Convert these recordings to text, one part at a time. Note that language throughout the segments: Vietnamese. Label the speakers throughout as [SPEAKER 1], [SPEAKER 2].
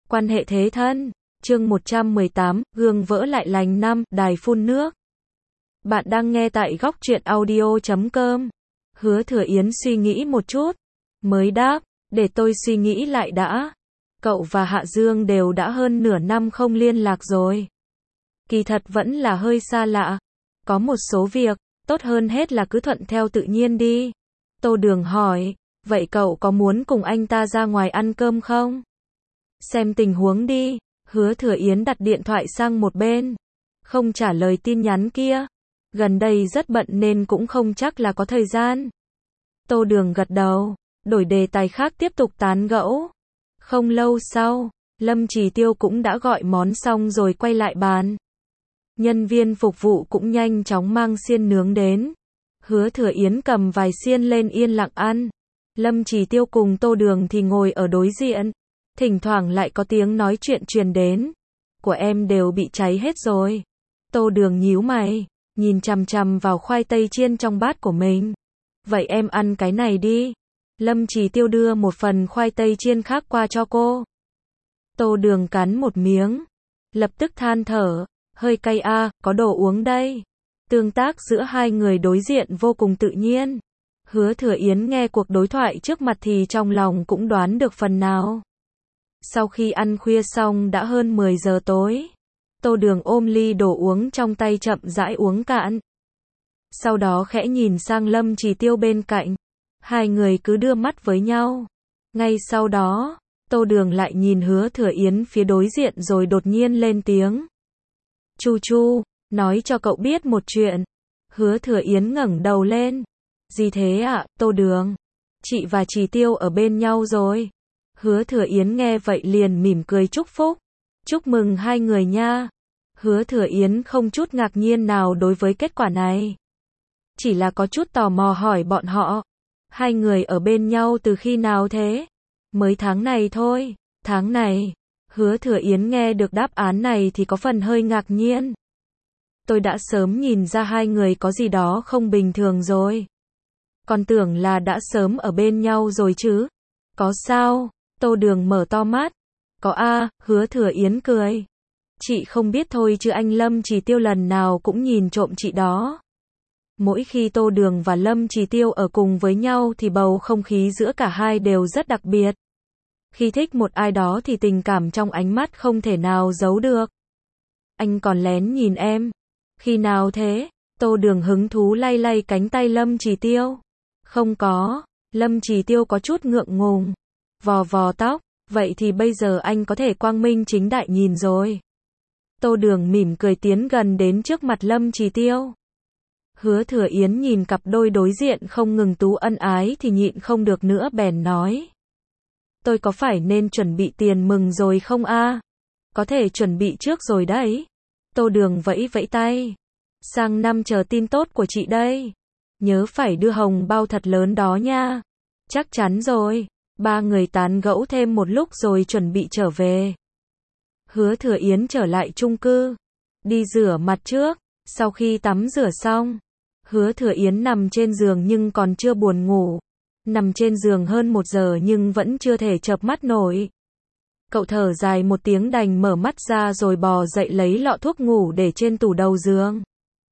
[SPEAKER 1] Quan hệ thế thân. Chương 118, gương vỡ lại lành năm, đài phun nước. Bạn đang nghe tại góc truyện audio.com. Hứa Thừa Yến suy nghĩ một chút, mới đáp, để tôi suy nghĩ lại đã. Cậu và Hạ Dương đều đã hơn nửa năm không liên lạc rồi. Kỳ thật vẫn là hơi xa lạ. Có một số việc, tốt hơn hết là cứ thuận theo tự nhiên đi. Tô Đường hỏi, vậy cậu có muốn cùng anh ta ra ngoài ăn cơm không? Xem tình huống đi. Hứa Thừa Yến đặt điện thoại sang một bên, không trả lời tin nhắn kia. Gần đây rất bận nên cũng không chắc là có thời gian. Tô Đường gật đầu, đổi đề tài khác tiếp tục tán gẫu. Không lâu sau, Lâm Trì Tiêu cũng đã gọi món xong rồi quay lại bàn. Nhân viên phục vụ cũng nhanh chóng mang xiên nướng đến. Hứa Thừa Yến cầm vài xiên lên yên lặng ăn. Lâm Trì Tiêu cùng Tô Đường thì ngồi ở đối diện. Thỉnh thoảng lại có tiếng nói chuyện truyền đến. Của em đều bị cháy hết rồi. Tô Đường nhíu mày, nhìn chằm chằm vào khoai tây chiên trong bát của mình. Vậy em ăn cái này đi. Lâm Trì Tiêu đưa một phần khoai tây chiên khác qua cho cô. Tô Đường cắn một miếng, lập tức than thở, hơi cay a, có đồ uống đây. Tương tác giữa hai người đối diện vô cùng tự nhiên. Hứa Thừa Yến nghe cuộc đối thoại trước mặt thì trong lòng cũng đoán được phần nào. Sau khi ăn khuya xong đã hơn 10 giờ tối. Tô Đường ôm ly đồ uống trong tay chậm rãi uống cạn. Sau đó khẽ nhìn sang Lâm Trì Tiêu bên cạnh. Hai người cứ đưa mắt với nhau. Ngay sau đó, Tô Đường lại nhìn Hứa Thừa Yến phía đối diện rồi đột nhiên lên tiếng. Chu Chu, nói cho cậu biết một chuyện. Hứa Thừa Yến ngẩng đầu lên. Gì thế ạ, Tô Đường? Chị và Trì Tiêu ở bên nhau rồi. Hứa Thừa Yến nghe vậy liền mỉm cười chúc phúc. Chúc mừng hai người nha. Hứa Thừa Yến không chút ngạc nhiên nào đối với kết quả này. Chỉ là có chút tò mò hỏi bọn họ. Hai người ở bên nhau từ khi nào thế? Mới tháng này thôi. Tháng này. Hứa Thừa Yến nghe được đáp án này thì có phần hơi ngạc nhiên. Tôi đã sớm nhìn ra hai người có gì đó không bình thường rồi. Còn tưởng là đã sớm ở bên nhau rồi chứ. Có sao? Tô Đường mở to mắt. Có a, Hứa Thừa Yến cười. Chị không biết thôi chứ anh Lâm Trì Tiêu lần nào cũng nhìn trộm chị đó. Mỗi khi Tô Đường và Lâm Trì Tiêu ở cùng với nhau thì bầu không khí giữa cả hai đều rất đặc biệt. Khi thích một ai đó thì tình cảm trong ánh mắt không thể nào giấu được. Anh còn lén nhìn em. Khi nào thế? Tô Đường hứng thú lay lay cánh tay Lâm Trì Tiêu. Không có. Lâm Trì Tiêu có chút ngượng ngùng. Vò vò tóc. Vậy thì bây giờ anh có thể quang minh chính đại nhìn rồi. Tô Đường mỉm cười tiến gần đến trước mặt Lâm Trì Tiêu. Hứa Thừa Yến nhìn cặp đôi đối diện không ngừng tú ân ái thì nhịn không được nữa bèn nói. Tôi có phải nên chuẩn bị tiền mừng rồi không a? Có thể chuẩn bị trước rồi đấy. Tô Đường vẫy vẫy tay. Sang năm chờ tin tốt của chị đây. Nhớ phải đưa hồng bao thật lớn đó nha. Chắc chắn rồi. Ba người tán gẫu thêm một lúc rồi chuẩn bị trở về. Hứa Thừa Yến trở lại chung cư. Đi rửa mặt trước. Sau khi tắm rửa xong, Hứa Thừa Yến nằm trên giường nhưng còn chưa buồn ngủ. Nằm trên giường hơn 1 giờ nhưng vẫn chưa thể chợp mắt nổi. Cậu thở dài một tiếng đành mở mắt ra rồi bò dậy lấy lọ thuốc ngủ để trên tủ đầu giường.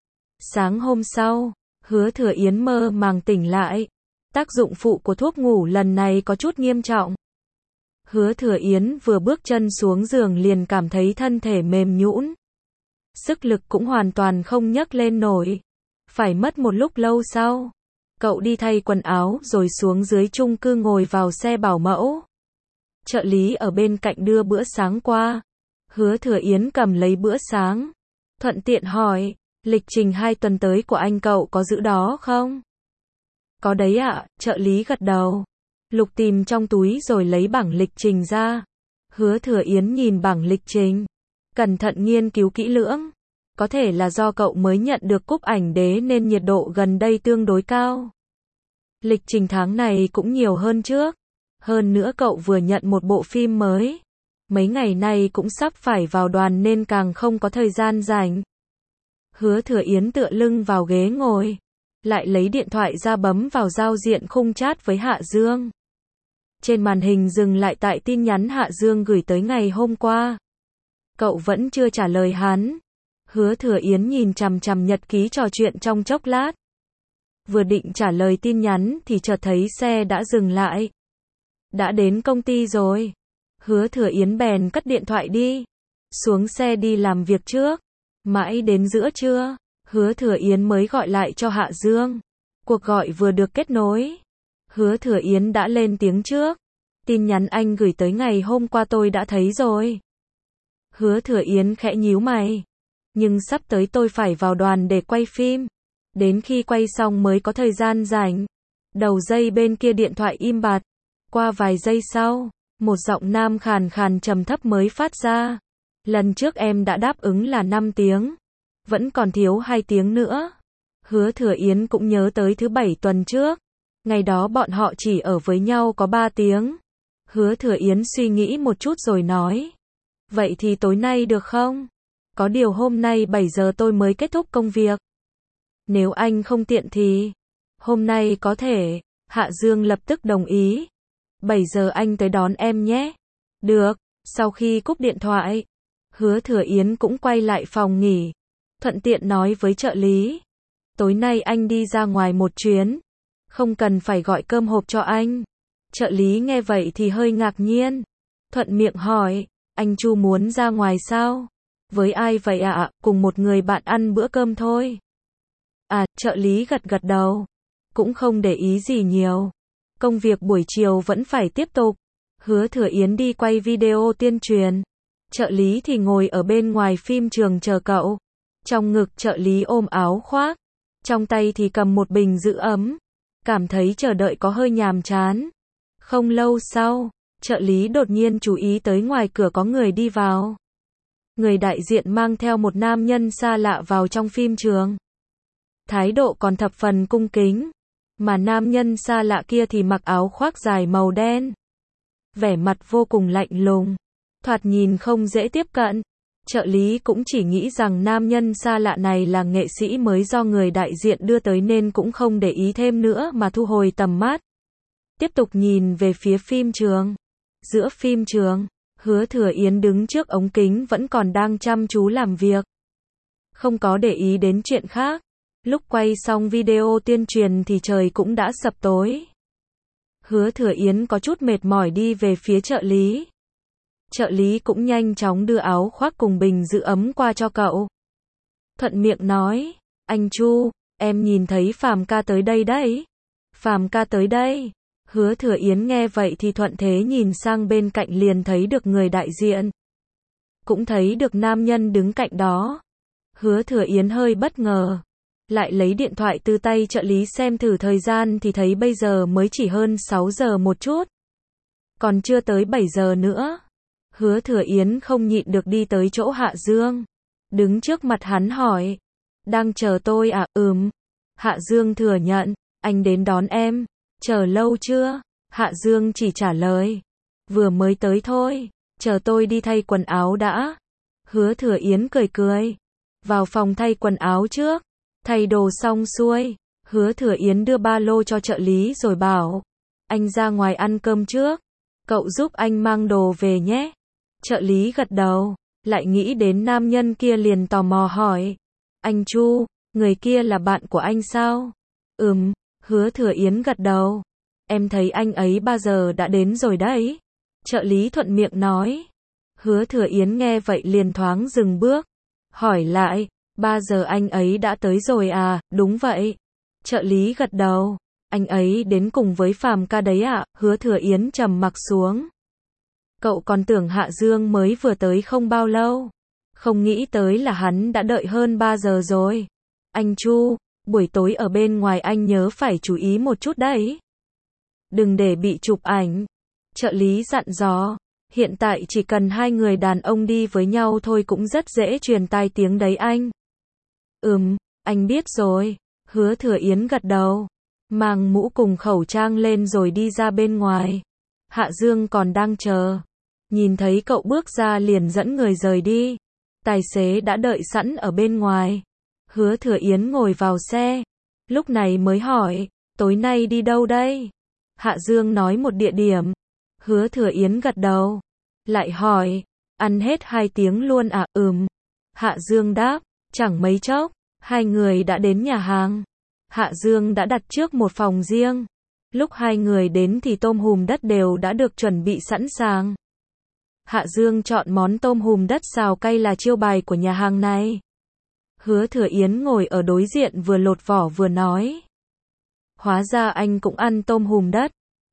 [SPEAKER 1] Sáng hôm sau, Hứa Thừa Yến mơ màng tỉnh lại. Tác dụng phụ của thuốc ngủ lần này có chút nghiêm trọng. Hứa Thừa Yến vừa bước chân xuống giường liền cảm thấy thân thể mềm nhũn. Sức lực cũng hoàn toàn không nhấc lên nổi. Phải mất một lúc lâu sau, cậu đi thay quần áo rồi xuống dưới chung cư ngồi vào xe bảo mẫu. Trợ lý ở bên cạnh đưa bữa sáng qua. Hứa Thừa Yến cầm lấy bữa sáng. Thuận tiện hỏi, lịch trình 2 tuần tới của anh cậu có giữ đó không? Có đấy ạ, trợ lý gật đầu. Lục tìm trong túi rồi lấy bảng lịch trình ra. Hứa Thừa Yến nhìn bảng lịch trình. Cẩn thận nghiên cứu kỹ lưỡng. Có thể là do cậu mới nhận được cúp ảnh đế nên nhiệt độ gần đây tương đối cao. Lịch trình tháng này cũng nhiều hơn trước. Hơn nữa cậu vừa nhận một bộ phim mới. Mấy ngày nay cũng sắp phải vào đoàn nên càng không có thời gian rảnh. Hứa Thừa Yến tựa lưng vào ghế ngồi. Lại lấy điện thoại ra bấm vào giao diện khung chat với Hạ Dương. Trên màn hình dừng lại tại tin nhắn Hạ Dương gửi tới ngày hôm qua. Cậu vẫn chưa trả lời hắn. Hứa Thừa Yến nhìn chằm chằm nhật ký trò chuyện trong chốc lát. Vừa định trả lời tin nhắn thì chợt thấy xe đã dừng lại. Đã đến công ty rồi. Hứa Thừa Yến bèn cất điện thoại đi. Xuống xe đi làm việc trước. Mãi đến giữa trưa, Hứa Thừa Yến mới gọi lại cho Hạ Dương. Cuộc gọi vừa được kết nối. Hứa Thừa Yến đã lên tiếng trước. Tin nhắn anh gửi tới ngày hôm qua tôi đã thấy rồi. Hứa Thừa Yến khẽ nhíu mày. Nhưng sắp tới tôi phải vào đoàn để quay phim. Đến khi quay xong mới có thời gian rảnh. Đầu dây bên kia điện thoại im bặt. Qua vài giây sau, một giọng nam khàn khàn trầm thấp mới phát ra. Lần trước em đã đáp ứng là 5 tiếng. Vẫn còn thiếu 2 tiếng nữa. Hứa Thừa Yến cũng nhớ tới thứ Bảy tuần trước. Ngày đó bọn họ chỉ ở với nhau có 3 tiếng. Hứa Thừa Yến suy nghĩ một chút rồi nói. Vậy thì tối nay được không? Có điều hôm nay 7 giờ tôi mới kết thúc công việc. Nếu anh không tiện thì hôm nay có thể. Hạ Dương lập tức đồng ý. 7 giờ anh tới đón em nhé. Được. Sau khi cúp điện thoại, Hứa Thừa Yến cũng quay lại phòng nghỉ. Thuận tiện nói với trợ lý. Tối nay anh đi ra ngoài một chuyến. Không cần phải gọi cơm hộp cho anh. Trợ lý nghe vậy thì hơi ngạc nhiên. Thuận miệng hỏi. Anh Chu muốn ra ngoài sao? Với ai vậy ạ? Cùng một người bạn ăn bữa cơm thôi. À, trợ lý gật gật đầu. Cũng không để ý gì nhiều. Công việc buổi chiều vẫn phải tiếp tục. Hứa Thừa Yến đi quay video tuyên truyền. Trợ lý thì ngồi ở bên ngoài phim trường chờ cậu. Trong ngực trợ lý ôm áo khoác. Trong tay thì cầm một bình giữ ấm. Cảm thấy chờ đợi có hơi nhàm chán. Không lâu sau, trợ lý đột nhiên chú ý tới ngoài cửa có người đi vào. Người đại diện mang theo một nam nhân xa lạ vào trong phim trường. Thái độ còn thập phần cung kính. Mà nam nhân xa lạ kia thì mặc áo khoác dài màu đen. Vẻ mặt vô cùng lạnh lùng. Thoạt nhìn không dễ tiếp cận. Trợ lý cũng chỉ nghĩ rằng nam nhân xa lạ này là nghệ sĩ mới do người đại diện đưa tới nên cũng không để ý thêm nữa mà thu hồi tầm mắt. Tiếp tục nhìn về phía phim trường. Giữa phim trường, Hứa Thừa Yến đứng trước ống kính vẫn còn đang chăm chú làm việc. Không có để ý đến chuyện khác. Lúc quay xong video tuyên truyền thì trời cũng đã sập tối. Hứa Thừa Yến có chút mệt mỏi đi về phía trợ lý. Trợ lý cũng nhanh chóng đưa áo khoác cùng bình giữ ấm qua cho cậu. Thuận miệng nói, anh Chu, em nhìn thấy Phàm ca tới đây đấy. Phàm ca tới đây. Hứa Thừa Yến nghe vậy thì thuận thế nhìn sang bên cạnh liền thấy được người đại diện. Cũng thấy được nam nhân đứng cạnh đó. Hứa Thừa Yến hơi bất ngờ. Lại lấy điện thoại từ tay trợ lý xem thử thời gian thì thấy bây giờ mới chỉ hơn 6 giờ một chút. Còn chưa tới 7 giờ nữa. Hứa Thừa Yến không nhịn được đi tới chỗ Hạ Dương. Đứng trước mặt hắn hỏi. Đang chờ tôi à? Hạ Dương thừa nhận. Anh đến đón em. Chờ lâu chưa? Hạ Dương chỉ trả lời. Vừa mới tới thôi. Chờ tôi đi thay quần áo đã. Hứa Thừa Yến cười cười. Vào phòng thay quần áo trước. Thay đồ xong xuôi. Hứa Thừa Yến đưa ba lô cho trợ lý rồi bảo. Anh ra ngoài ăn cơm trước. Cậu giúp anh mang đồ về nhé. Trợ lý gật đầu. Lại nghĩ đến nam nhân kia liền tò mò hỏi. Anh Chu, người kia là bạn của anh sao? Hứa Thừa Yến gật đầu. Em thấy anh ấy 3 giờ đã đến rồi đấy. Trợ lý thuận miệng nói. Hứa Thừa Yến nghe vậy liền thoáng dừng bước. Hỏi lại, 3 giờ anh ấy đã tới rồi à? Đúng vậy. Trợ lý gật đầu. Anh ấy đến cùng với Phàm ca đấy ạ. Hứa Thừa Yến trầm mặc xuống. Cậu còn tưởng Hạ Dương mới vừa tới không bao lâu. Không nghĩ tới là hắn đã đợi hơn 3 giờ rồi. Anh Chu, buổi tối ở bên ngoài anh nhớ phải chú ý một chút đấy. Đừng để bị chụp ảnh. Trợ lý dặn dò. Hiện tại chỉ cần 2 người đàn ông đi với nhau thôi cũng rất dễ truyền tai tiếng đấy anh. Anh biết rồi. Hứa Thừa Yến gật đầu. Mang mũ cùng khẩu trang lên rồi đi ra bên ngoài. Hạ Dương còn đang chờ. Nhìn thấy cậu bước ra liền dẫn người rời đi. Tài xế đã đợi sẵn ở bên ngoài. Hứa Thừa Yến ngồi vào xe. Lúc này mới hỏi, tối nay đi đâu đây? Hạ Dương nói một địa điểm. Hứa Thừa Yến gật đầu. Lại hỏi, ăn hết 2 tiếng luôn à? Hạ Dương đáp, chẳng mấy chốc, hai người đã đến nhà hàng. Hạ Dương đã đặt trước một phòng riêng. Lúc hai người đến thì tôm hùm đất đều đã được chuẩn bị sẵn sàng. Hạ Dương chọn món tôm hùm đất xào cay là chiêu bài của nhà hàng này. Hứa Thừa Yến ngồi ở đối diện vừa lột vỏ vừa nói. Hóa ra anh cũng ăn tôm hùm đất.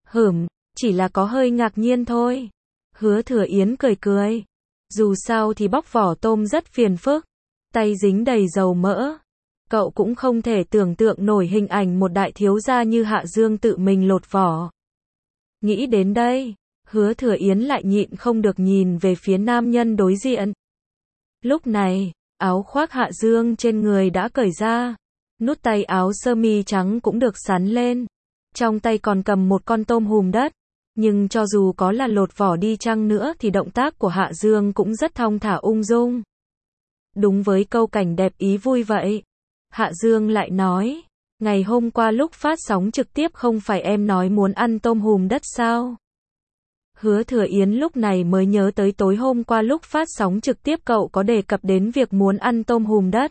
[SPEAKER 1] Chỉ là có hơi ngạc nhiên thôi. Hứa Thừa Yến cười cười. Dù sao thì bóc vỏ tôm rất phiền phức. Tay dính đầy dầu mỡ. Cậu cũng không thể tưởng tượng nổi hình ảnh một đại thiếu gia như Hạ Dương tự mình lột vỏ. Nghĩ đến đây, Hứa Thừa Yến lại nhịn không được nhìn về phía nam nhân đối diện. Lúc này, áo khoác Hạ Dương trên người đã cởi ra. Nút tay áo sơ mi trắng cũng được xắn lên. Trong tay còn cầm một con tôm hùm đất. Nhưng cho dù có là lột vỏ đi chăng nữa thì động tác của Hạ Dương cũng rất thong thả ung dung. Đúng với câu cảnh đẹp ý vui vậy. Hạ Dương lại nói, ngày hôm qua lúc phát sóng trực tiếp không phải em nói muốn ăn tôm hùm đất sao? Hứa Thừa Yến lúc này mới nhớ tới tối hôm qua lúc phát sóng trực tiếp cậu có đề cập đến việc muốn ăn tôm hùm đất.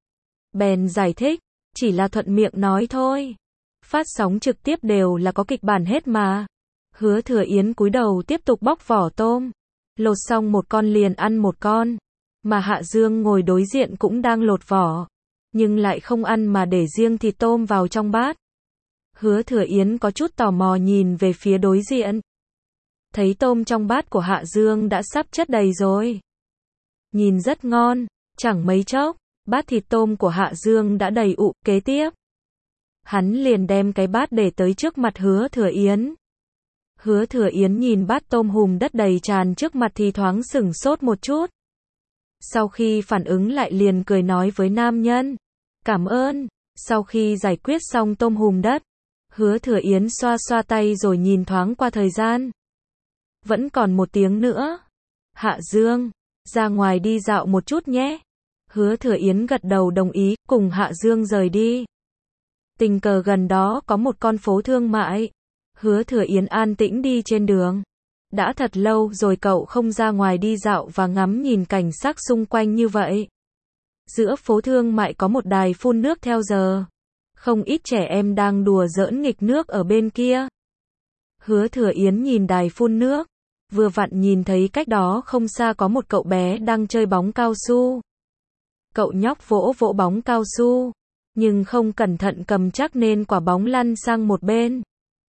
[SPEAKER 1] Bèn giải thích, chỉ là thuận miệng nói thôi. Phát sóng trực tiếp đều là có kịch bản hết mà. Hứa Thừa Yến cúi đầu tiếp tục bóc vỏ tôm. Lột xong một con liền ăn một con. Mà Hạ Dương ngồi đối diện cũng đang lột vỏ. Nhưng lại không ăn mà để riêng thịt tôm vào trong bát. Hứa Thừa Yến có chút tò mò nhìn về phía đối diện. Thấy tôm trong bát của Hạ Dương đã sắp chất đầy rồi. Nhìn rất ngon, chẳng mấy chốc, bát thịt tôm của Hạ Dương đã đầy ụ. Kế tiếp, hắn liền đem cái bát để tới trước mặt Hứa Thừa Yến. Hứa Thừa Yến nhìn bát tôm hùm đất đầy tràn trước mặt thì thoáng sửng sốt một chút. Sau khi phản ứng lại liền cười nói với nam nhân. Cảm ơn. Sau khi giải quyết xong tôm hùm đất, Hứa Thừa Yến xoa xoa tay rồi nhìn thoáng qua thời gian. Vẫn còn 1 tiếng nữa. Hạ Dương, ra ngoài đi dạo một chút nhé. Hứa Thừa Yến gật đầu đồng ý, cùng Hạ Dương rời đi. Tình cờ gần đó có một con phố thương mại. Hứa Thừa Yến an tĩnh đi trên đường. Đã thật lâu rồi cậu không ra ngoài đi dạo và ngắm nhìn cảnh sắc xung quanh như vậy. Giữa phố thương mại có một đài phun nước theo giờ. Không ít trẻ em đang đùa giỡn nghịch nước ở bên kia. Hứa Thừa Yến nhìn đài phun nước. Vừa vặn nhìn thấy cách đó không xa có một cậu bé đang chơi bóng cao su. Cậu nhóc vỗ vỗ bóng cao su. Nhưng không cẩn thận cầm chắc nên quả bóng lăn sang một bên.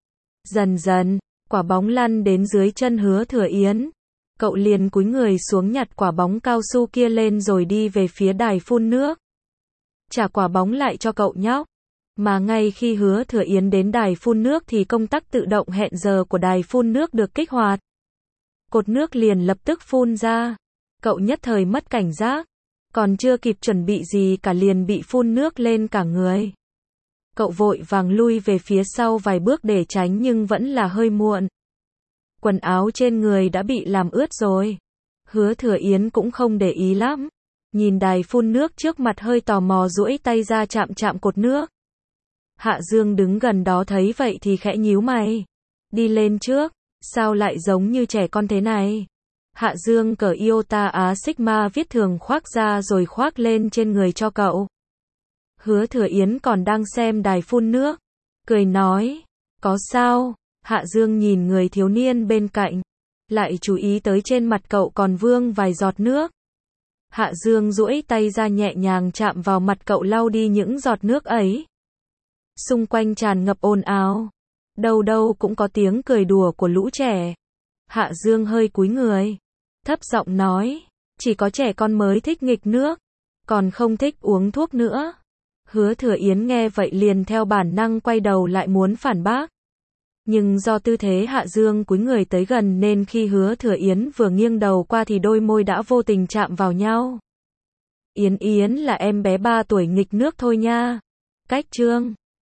[SPEAKER 1] Dần dần, quả bóng lăn đến dưới chân Hứa Thừa Yến. Cậu liền cúi người xuống nhặt quả bóng cao su kia lên rồi đi về phía đài phun nước. Trả quả bóng lại cho cậu nhóc. Mà ngay khi Hứa Thừa Yến đến đài phun nước thì công tắc tự động hẹn giờ của đài phun nước được kích hoạt. Cột nước liền lập tức phun ra. Cậu nhất thời mất cảnh giác. Còn chưa kịp chuẩn bị gì cả liền bị phun nước lên cả người. Cậu vội vàng lui về phía sau vài bước để tránh nhưng vẫn là hơi muộn. Quần áo trên người đã bị làm ướt rồi. Hứa Thừa Yến cũng không để ý lắm. Nhìn đài phun nước trước mặt hơi tò mò duỗi tay ra chạm chạm cột nước. Hạ Dương đứng gần đó thấy vậy thì khẽ nhíu mày. Đi lên trước, sao lại giống như trẻ con thế này? Hạ Dương cởi Iota Á Sigma viết thường khoác ra rồi khoác lên trên người cho cậu. Hứa Thừa Yến còn đang xem đài phun nước. Cười nói, có sao? Hạ Dương nhìn người thiếu niên bên cạnh. Lại chú ý tới trên mặt cậu còn vương vài giọt nước. Hạ Dương duỗi tay ra nhẹ nhàng chạm vào mặt cậu lau đi những giọt nước ấy. Xung quanh tràn ngập ồn ào. Đâu đâu cũng có tiếng cười đùa của lũ trẻ. Hạ Dương hơi cúi người. Thấp giọng nói, chỉ có trẻ con mới thích nghịch nước. Còn không thích uống thuốc nữa. Hứa Thừa Yến nghe vậy liền theo bản năng quay đầu lại muốn phản bác. Nhưng do tư thế Hạ Dương cúi người tới gần nên khi Hứa Thừa Yến vừa nghiêng đầu qua thì đôi môi đã vô tình chạm vào nhau. Yến Yến là em bé 3 tuổi nghịch nước thôi nha. Cách chương